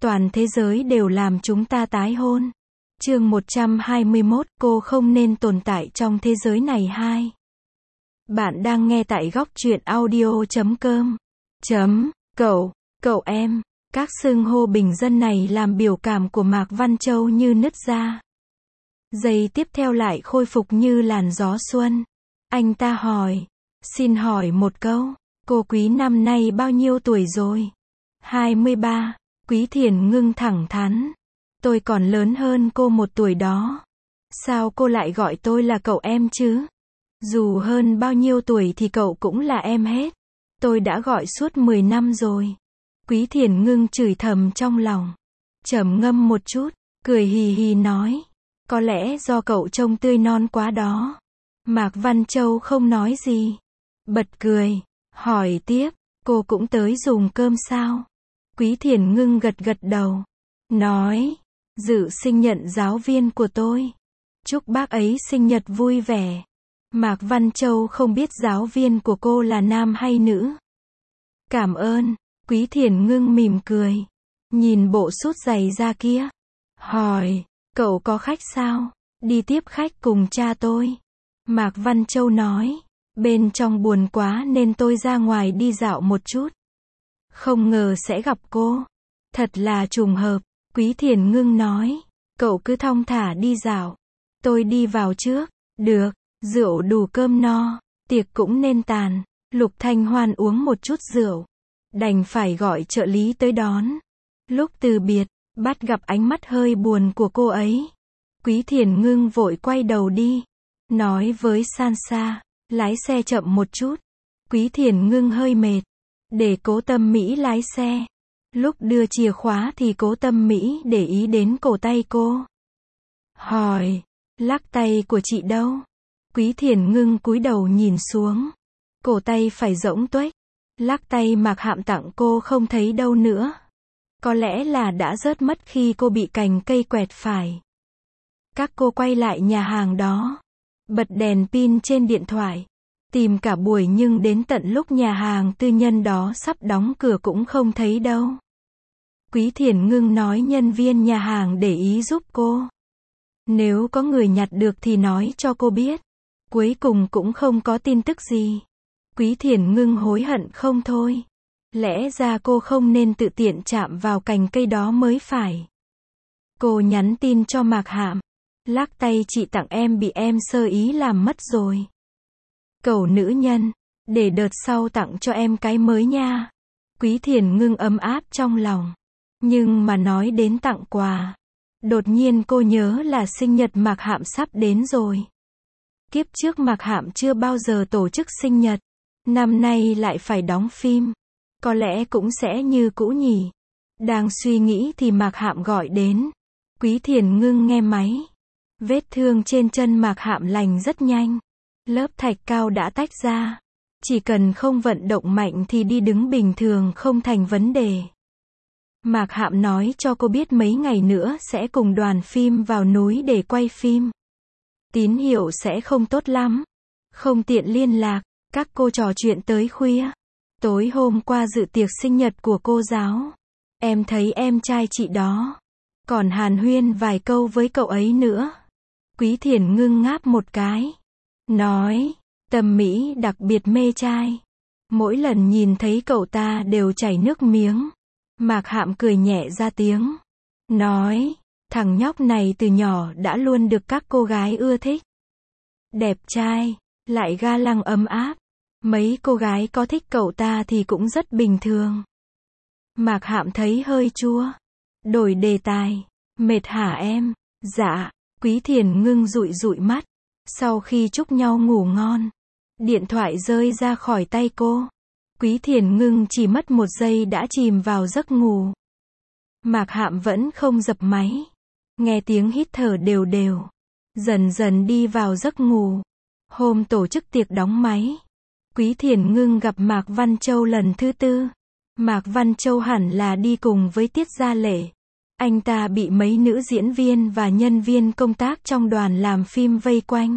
Toàn thế giới đều làm chúng ta tái hôn. Chương 121, cô không nên tồn tại trong thế giới này 2. Bạn đang nghe tại góc truyện audio.com. Cậu em. Các xưng hô bình dân này làm biểu cảm của Mạc Văn Châu như nứt ra. Giây tiếp theo lại khôi phục như làn gió xuân. Anh ta hỏi. Xin hỏi một câu, cô Quý năm nay bao nhiêu tuổi rồi? 23. Quý Thiền Ngưng thẳng thắn. Tôi còn lớn hơn cô 1 tuổi đó. Sao cô lại gọi tôi là cậu em chứ? Dù hơn bao nhiêu tuổi thì cậu cũng là em hết. Tôi đã gọi suốt 10 năm rồi. Quý Thiền Ngưng chửi thầm trong lòng. Trầm ngâm một chút, cười hì hì nói. Có lẽ do cậu trông tươi non quá đó. Mạc Văn Châu không nói gì. Bật cười, hỏi tiếp, cô cũng tới dùng cơm sao? Quý Thiền Ngưng gật gật đầu. Nói, dự sinh nhật giáo viên của tôi. Chúc bác ấy sinh nhật vui vẻ. Mạc Văn Châu không biết giáo viên của cô là nam hay nữ. Cảm ơn. Quý Thiền Ngưng mỉm cười. Nhìn bộ sút giày da kia. Hỏi, cậu có khách sao? Đi tiếp khách cùng cha tôi. Mạc Văn Châu nói, bên trong buồn quá nên tôi ra ngoài đi dạo một chút. Không ngờ sẽ gặp cô. Thật là trùng hợp. Quý Thiền Ngưng nói, cậu cứ thong thả đi dạo. Tôi đi vào trước. Được, rượu đủ cơm no, tiệc cũng nên tàn. Lục Thanh Hoan uống một chút rượu. Đành phải gọi trợ lý tới đón. Lúc từ biệt, bắt gặp ánh mắt hơi buồn của cô ấy. Quý Thiền Ngưng vội quay đầu đi. Nói với Sansa, lái xe chậm một chút. Quý Thiền Ngưng hơi mệt. Để Cố Tâm Mỹ lái xe. Lúc đưa chìa khóa thì Cố Tâm Mỹ để ý đến cổ tay cô. Hỏi, lắc tay của chị đâu? Quý Thiền Ngưng cúi đầu nhìn xuống. Cổ tay phải rỗng tuếch. Lắc tay Mạc Hạm tặng cô không thấy đâu nữa. Có lẽ là đã rớt mất khi cô bị cành cây quẹt phải. Các cô quay lại nhà hàng đó. Bật đèn pin trên điện thoại. Tìm cả buổi nhưng đến tận lúc nhà hàng tư nhân đó sắp đóng cửa cũng không thấy đâu. Quý Thiền Ngưng nói nhân viên nhà hàng để ý giúp cô. Nếu có người nhặt được thì nói cho cô biết. Cuối cùng cũng không có tin tức gì. Quý Thiền Ngưng hối hận không thôi. Lẽ ra cô không nên tự tiện chạm vào cành cây đó mới phải. Cô nhắn tin cho Mạc Hạm. Lắc tay chị tặng em bị em sơ ý làm mất rồi. Cầu nữ nhân, để đợt sau tặng cho em cái mới nha. Quý Thiền Ngưng ấm áp trong lòng. Nhưng mà nói đến tặng quà, đột nhiên cô nhớ là sinh nhật Mạc Hạm sắp đến rồi. Kiếp trước Mạc Hạm chưa bao giờ tổ chức sinh nhật. Năm nay lại phải đóng phim. Có lẽ cũng sẽ như cũ nhỉ. Đang suy nghĩ thì Mạc Hạm gọi đến. Quý Thiền Ngưng nghe máy. Vết thương trên chân Mạc Hạm lành rất nhanh. Lớp thạch cao đã tách ra. Chỉ cần không vận động mạnh thì đi đứng bình thường không thành vấn đề. Mạc Hạm nói cho cô biết mấy ngày nữa sẽ cùng đoàn phim vào núi để quay phim. Tín hiệu sẽ không tốt lắm. Không tiện liên lạc. Các cô trò chuyện tới khuya. Tối hôm qua dự tiệc sinh nhật của cô giáo. Em thấy em trai chị đó. Còn hàn huyên vài câu với cậu ấy nữa. Quý Thiền Ngưng ngáp một cái. Nói, Tâm Mỹ đặc biệt mê trai. Mỗi lần nhìn thấy cậu ta đều chảy nước miếng. Mạc Hạm cười nhẹ ra tiếng. Nói, thằng nhóc này từ nhỏ đã luôn được các cô gái ưa thích. Đẹp trai, lại ga lăng ấm áp. Mấy cô gái có thích cậu ta thì cũng rất bình thường. Mạc Hạm thấy hơi chua. Đổi đề tài. Mệt hả em? Dạ. Quý Thiền Ngưng dụi dụi mắt. Sau khi chúc nhau ngủ ngon, điện thoại rơi ra khỏi tay cô. Quý Thiền Ngưng chỉ mất 1 giây đã chìm vào giấc ngủ. Mạc Hạm vẫn không dập máy. Nghe tiếng hít thở đều đều. Dần dần đi vào giấc ngủ. Hôm tổ chức tiệc đóng máy. Quý Thiền Ngưng gặp Mạc Văn Châu lần thứ 4. Mạc Văn Châu hẳn là đi cùng với Tiết Gia Lệ. Anh ta bị mấy nữ diễn viên và nhân viên công tác trong đoàn làm phim vây quanh.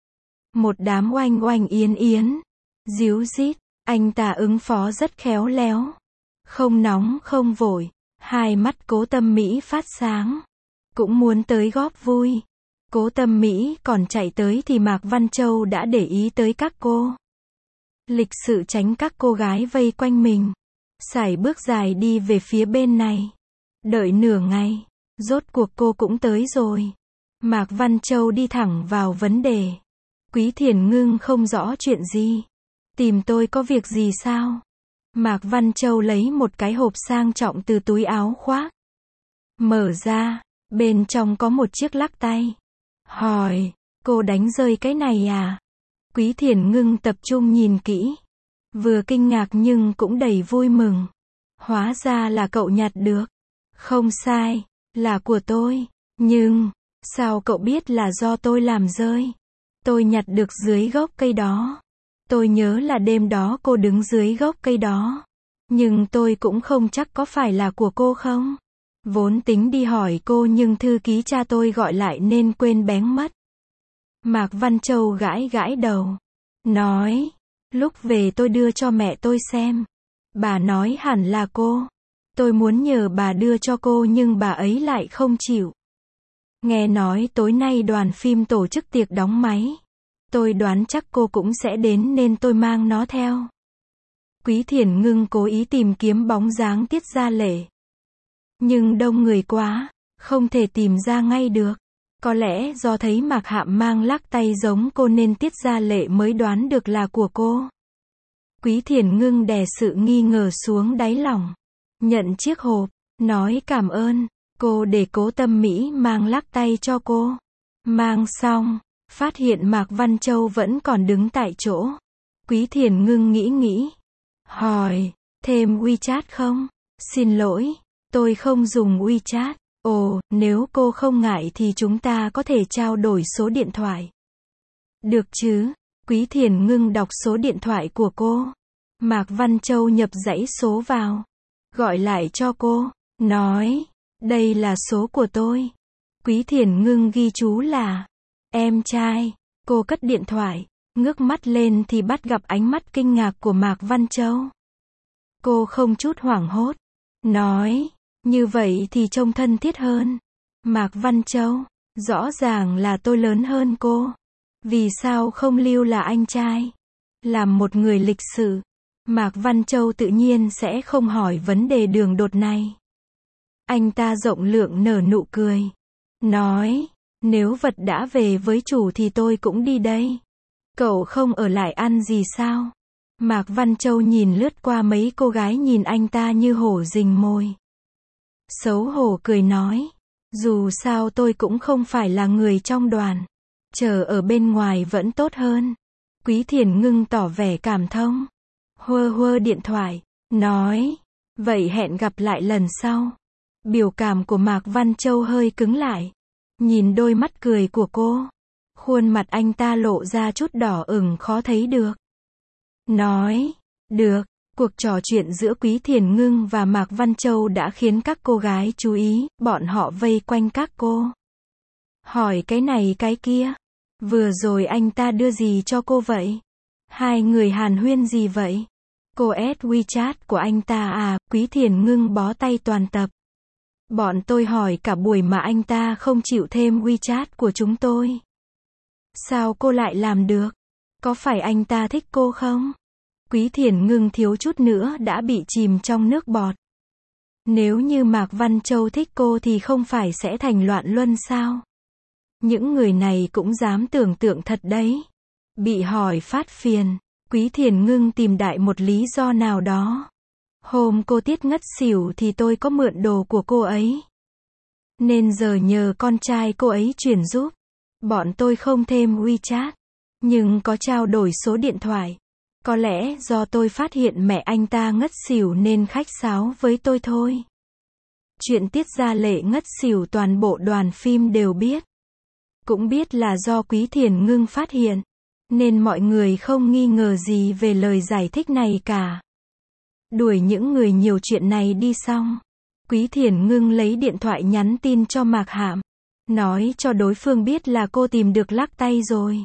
Một đám oanh oanh yến yến. Díu dít. Anh ta ứng phó rất khéo léo. Không nóng không vội. Hai mắt Cố Tâm Mỹ phát sáng. Cũng muốn tới góp vui. Cố Tâm Mỹ còn chạy tới thì Mạc Văn Châu đã để ý tới các cô. Lịch sự tránh các cô gái vây quanh mình. Sải bước dài đi về phía bên này. Đợi nửa ngày. Rốt cuộc cô cũng tới rồi. Mạc Văn Châu đi thẳng vào vấn đề. Quý Thiền Ngưng không rõ chuyện gì. Tìm tôi có việc gì sao? Mạc Văn Châu lấy một cái hộp sang trọng từ túi áo khoác. Mở ra, bên trong có một chiếc lắc tay. Hỏi, cô đánh rơi cái này à? Quý Thiền Ngưng tập trung nhìn kỹ. Vừa kinh ngạc nhưng cũng đầy vui mừng. Hóa ra là cậu nhặt được. Không sai, là của tôi. Nhưng, sao cậu biết là do tôi làm rơi? Tôi nhặt được dưới gốc cây đó. Tôi nhớ là đêm đó cô đứng dưới gốc cây đó. Nhưng tôi cũng không chắc có phải là của cô không. Vốn tính đi hỏi cô nhưng thư ký cha tôi gọi lại nên quên béng mất. Mạc Văn Châu gãi gãi đầu. Nói, lúc về tôi đưa cho mẹ tôi xem. Bà nói hẳn là cô. Tôi muốn nhờ bà đưa cho cô nhưng bà ấy lại không chịu. Nghe nói tối nay đoàn phim tổ chức tiệc đóng máy. Tôi đoán chắc cô cũng sẽ đến nên tôi mang nó theo. Quý Thiền Ngưng cố ý tìm kiếm bóng dáng Tiết Gia Lệ. Nhưng đông người quá, không thể tìm ra ngay được. Có lẽ do thấy Mạc Hạm mang lắc tay giống cô nên Tiết Gia Lệ mới đoán được là của cô. Quý Thiền Ngưng đè sự nghi ngờ xuống đáy lòng. Nhận chiếc hộp, nói cảm ơn. Cô để Cố Tâm Mỹ mang lắc tay cho cô. Mang xong, phát hiện Mạc Văn Châu vẫn còn đứng tại chỗ. Quý Thiền Ngưng nghĩ. Hỏi, thêm WeChat không? Xin lỗi, tôi không dùng WeChat. Ồ, nếu cô không ngại thì chúng ta có thể trao đổi số điện thoại. Được chứ? Quý Thiền Ngưng đọc số điện thoại của cô. Mạc Văn Châu nhập dãy số vào. Gọi lại cho cô. Nói, đây là số của tôi. Quý Thiền Ngưng ghi chú là em trai. Cô cất điện thoại, ngước mắt lên thì bắt gặp ánh mắt kinh ngạc của Mạc Văn Châu. Cô không chút hoảng hốt. Nói, như vậy thì trông thân thiết hơn. Mạc Văn Châu, rõ ràng là tôi lớn hơn cô. Vì sao không lưu là anh trai? Làm một người lịch sự, Mạc Văn Châu tự nhiên sẽ không hỏi vấn đề đường đột này. Anh ta rộng lượng nở nụ cười. Nói, nếu vật đã về với chủ thì tôi cũng đi đây. Cậu không ở lại ăn gì sao? Mạc Văn Châu nhìn lướt qua mấy cô gái nhìn anh ta như hổ rình mồi. Xấu hổ cười nói, dù sao tôi cũng không phải là người trong đoàn. Chờ ở bên ngoài vẫn tốt hơn. Quý Thiền Ngưng tỏ vẻ cảm thông. Hơ điện thoại, nói, vậy hẹn gặp lại lần sau. Biểu cảm của Mạc Văn Châu hơi cứng lại. Nhìn đôi mắt cười của cô. Khuôn mặt anh ta lộ ra chút đỏ ửng khó thấy được. Nói, được, cuộc trò chuyện giữa Quý Thiền Ngưng và Mạc Văn Châu đã khiến các cô gái chú ý, bọn họ vây quanh các cô. Hỏi cái này cái kia. Vừa rồi anh ta đưa gì cho cô vậy? Hai người hàn huyên gì vậy? Cô add WeChat của anh ta à? Quý Thiền Ngưng bó tay toàn tập. Bọn tôi hỏi cả buổi mà anh ta không chịu thêm WeChat của chúng tôi. Sao cô lại làm được? Có phải anh ta thích cô không? Quý Thiền Ngưng thiếu chút nữa đã bị chìm trong nước bọt. Nếu như Mạc Văn Châu thích cô thì không phải sẽ thành loạn luân sao? Những người này cũng dám tưởng tượng thật đấy. Bị hỏi phát phiền, Quý Thiền Ngưng tìm đại một lý do nào đó. Hôm cô Tiết ngất xỉu thì tôi có mượn đồ của cô ấy. Nên giờ nhờ con trai cô ấy chuyển giúp. Bọn tôi không thêm WeChat, nhưng có trao đổi số điện thoại. Có lẽ do tôi phát hiện mẹ anh ta ngất xỉu nên khách sáo với tôi thôi. Chuyện Tiết Gia Lệ ngất xỉu toàn bộ đoàn phim đều biết. Cũng biết là do Quý Thiền Ngưng phát hiện. Nên mọi người không nghi ngờ gì về lời giải thích này cả. Đuổi những người nhiều chuyện này đi xong. Quý Thiền Ngưng lấy điện thoại nhắn tin cho Mạc Hạm. Nói cho đối phương biết là cô tìm được lắc tay rồi.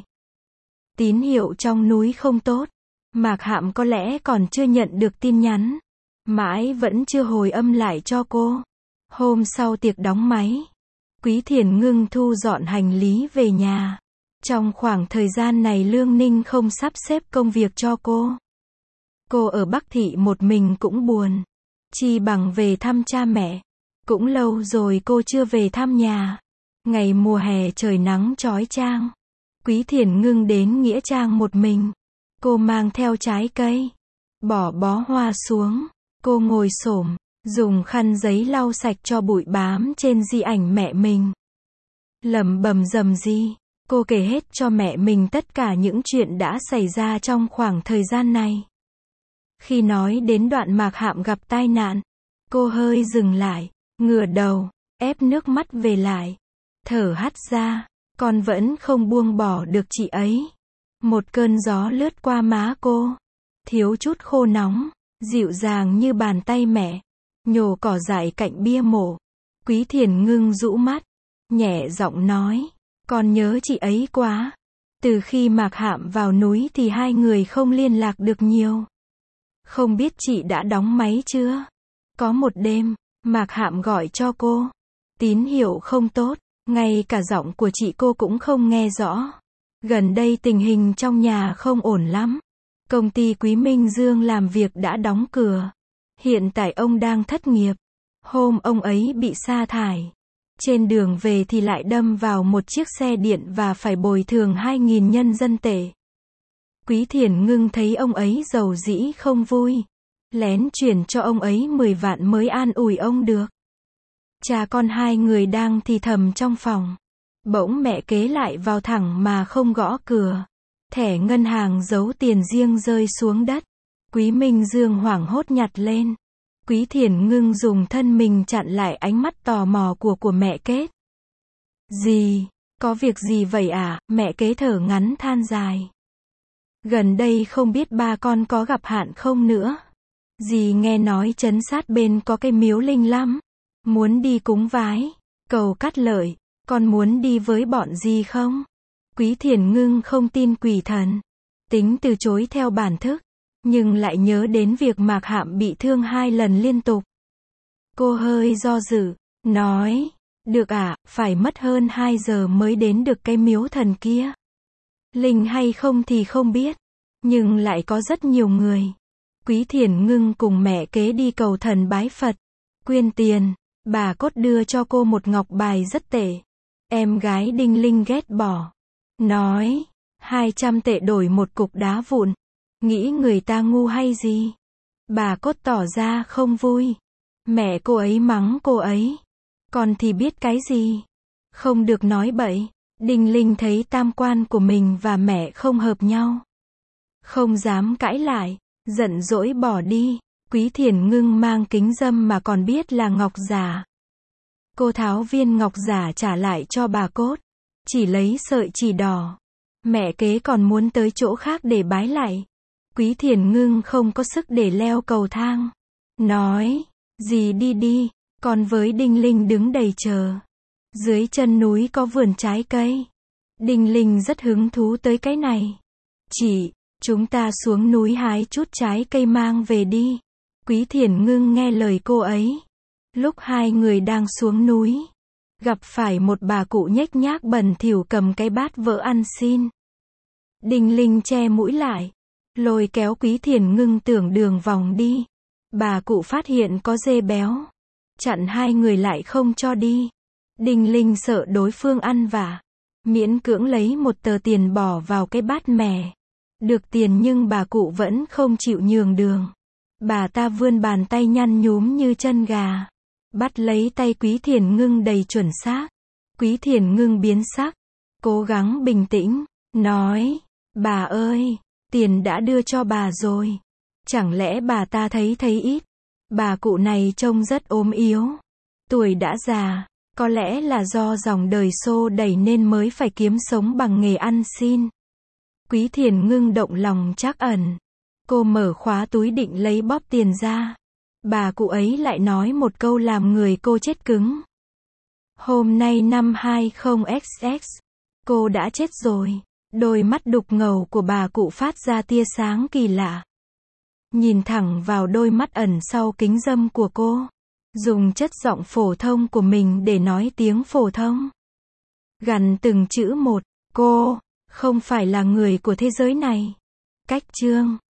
Tín hiệu trong núi không tốt. Mạc Hạm có lẽ còn chưa nhận được tin nhắn. Mãi vẫn chưa hồi âm lại cho cô. Hôm sau tiệc đóng máy, Quý Thiền Ngưng thu dọn hành lý về nhà. Trong khoảng thời gian này Lương Ninh không sắp xếp công việc cho cô. Cô ở Bắc Thị một mình cũng buồn. Chi bằng về thăm cha mẹ. Cũng lâu rồi cô chưa về thăm nhà. Ngày mùa hè trời nắng chói chang. Quý Thiền Ngưng đến nghĩa trang một mình. Cô mang theo trái cây. Bỏ bó hoa xuống. Cô ngồi xổm, dùng khăn giấy lau sạch cho bụi bám trên di ảnh mẹ mình. Lẩm bẩm rầm ri, cô kể hết cho mẹ mình tất cả những chuyện đã xảy ra trong khoảng thời gian này. Khi nói đến đoạn Mạc Hạm gặp tai nạn, cô hơi dừng lại, ngửa đầu, ép nước mắt về lại, thở hắt ra, con vẫn không buông bỏ được chị ấy. Một cơn gió lướt qua má cô, thiếu chút khô nóng, dịu dàng như bàn tay mẹ, nhổ cỏ dại cạnh bia mộ. Quý Thiền Ngưng rũ mắt, nhẹ giọng nói, con nhớ chị ấy quá. Từ khi Mạc Hạm vào núi thì hai người không liên lạc được nhiều. Không biết chị đã đóng máy chưa? Có một đêm, Mạc Hạm gọi cho cô. Tín hiệu không tốt, ngay cả giọng của chị cô cũng không nghe rõ. Gần đây tình hình trong nhà không ổn lắm. Công ty Quý Minh Dương làm việc đã đóng cửa. Hiện tại ông đang thất nghiệp. Hôm ông ấy bị sa thải. Trên đường về thì lại đâm vào một chiếc xe điện và phải bồi thường 2.000 nhân dân tệ. Quý Thiền Ngưng thấy ông ấy giàu dĩ không vui. Lén chuyển cho ông ấy 10 vạn mới an ủi ông được. Cha con hai người đang thì thầm trong phòng. Bỗng mẹ kế lại vào thẳng mà không gõ cửa. Thẻ ngân hàng giấu tiền riêng rơi xuống đất. Quý Minh Dương hoảng hốt nhặt lên. Quý Thiền Ngưng dùng thân mình chặn lại ánh mắt tò mò của mẹ kế. Gì? Có việc gì vậy à? Mẹ kế thở ngắn than dài. Gần đây không biết ba con có gặp hạn không nữa. Dì nghe nói trấn sát bên có cái miếu linh lắm. Muốn đi cúng vái, cầu cát lợi. Con muốn đi với bọn dì không? Quý Thiền Ngưng không tin quỷ thần. Tính từ chối theo bản thức. Nhưng lại nhớ đến việc Mạc Hạm bị thương 2 lần liên tục. Cô hơi do dự, nói, được ạ, phải mất hơn 2 giờ mới đến được cái miếu thần kia. Linh hay không thì không biết, nhưng lại có rất nhiều người. Quý Thiền Ngưng cùng mẹ kế đi cầu thần bái Phật, quyên tiền, bà cốt đưa cho cô một ngọc bài rất tệ. Em gái Đinh Linh ghét bỏ, nói, 200 tệ đổi một cục đá vụn. Nghĩ người ta ngu hay gì? Bà cốt tỏ ra không vui. Mẹ cô ấy mắng cô ấy. Con thì biết cái gì? Không được nói bậy. Đinh Linh thấy tam quan của mình và mẹ không hợp nhau. Không dám cãi lại. Giận dỗi bỏ đi. Quý Thiền Ngưng mang kính râm mà còn biết là ngọc giả. Cô tháo viên ngọc giả trả lại cho bà cốt. Chỉ lấy sợi chỉ đỏ. Mẹ kế còn muốn tới chỗ khác để bái lại. Quý Thiền Ngưng không có sức để leo cầu thang. Nói, dì đi đi, con với Đinh Linh đứng đầy chờ. Dưới chân núi có vườn trái cây. Đinh Linh rất hứng thú tới cái này. Chị, chúng ta xuống núi hái chút trái cây mang về đi. Quý Thiền Ngưng nghe lời cô ấy. Lúc hai người đang xuống núi, gặp phải một bà cụ nhếch nhác bẩn thỉu cầm cái bát vỡ ăn xin. Đinh Linh che mũi lại. Lôi kéo Quý Thiền Ngưng tưởng đường vòng đi. Bà cụ phát hiện có dê béo. Chặn hai người lại không cho đi. Đinh Linh sợ đối phương ăn vạ. Miễn cưỡng lấy một tờ tiền bỏ vào cái bát mè. Được tiền nhưng bà cụ vẫn không chịu nhường đường. Bà ta vươn bàn tay nhăn nhúm như chân gà. Bắt lấy tay Quý Thiền Ngưng đầy chuẩn xác. Quý Thiền Ngưng biến sắc. Cố gắng bình tĩnh. Nói, bà ơi. Tiền đã đưa cho bà rồi. Chẳng lẽ bà ta thấy ít? Bà cụ này trông rất ốm yếu. Tuổi đã già. Có lẽ là do dòng đời xô đẩy nên mới phải kiếm sống bằng nghề ăn xin. Quý Thiền Ngưng động lòng trắc ẩn. Cô mở khóa túi định lấy bóp tiền ra. Bà cụ ấy lại nói một câu làm người cô chết cứng. Hôm nay năm 20XX. Cô đã chết rồi. Đôi mắt đục ngầu của bà cụ phát ra tia sáng kỳ lạ. nhìn thẳng vào đôi mắt ẩn sau kính râm của cô. Dùng chất giọng phổ thông của mình để nói tiếng phổ thông. Gằn từng chữ một, cô không phải là người của thế giới này. Cách chương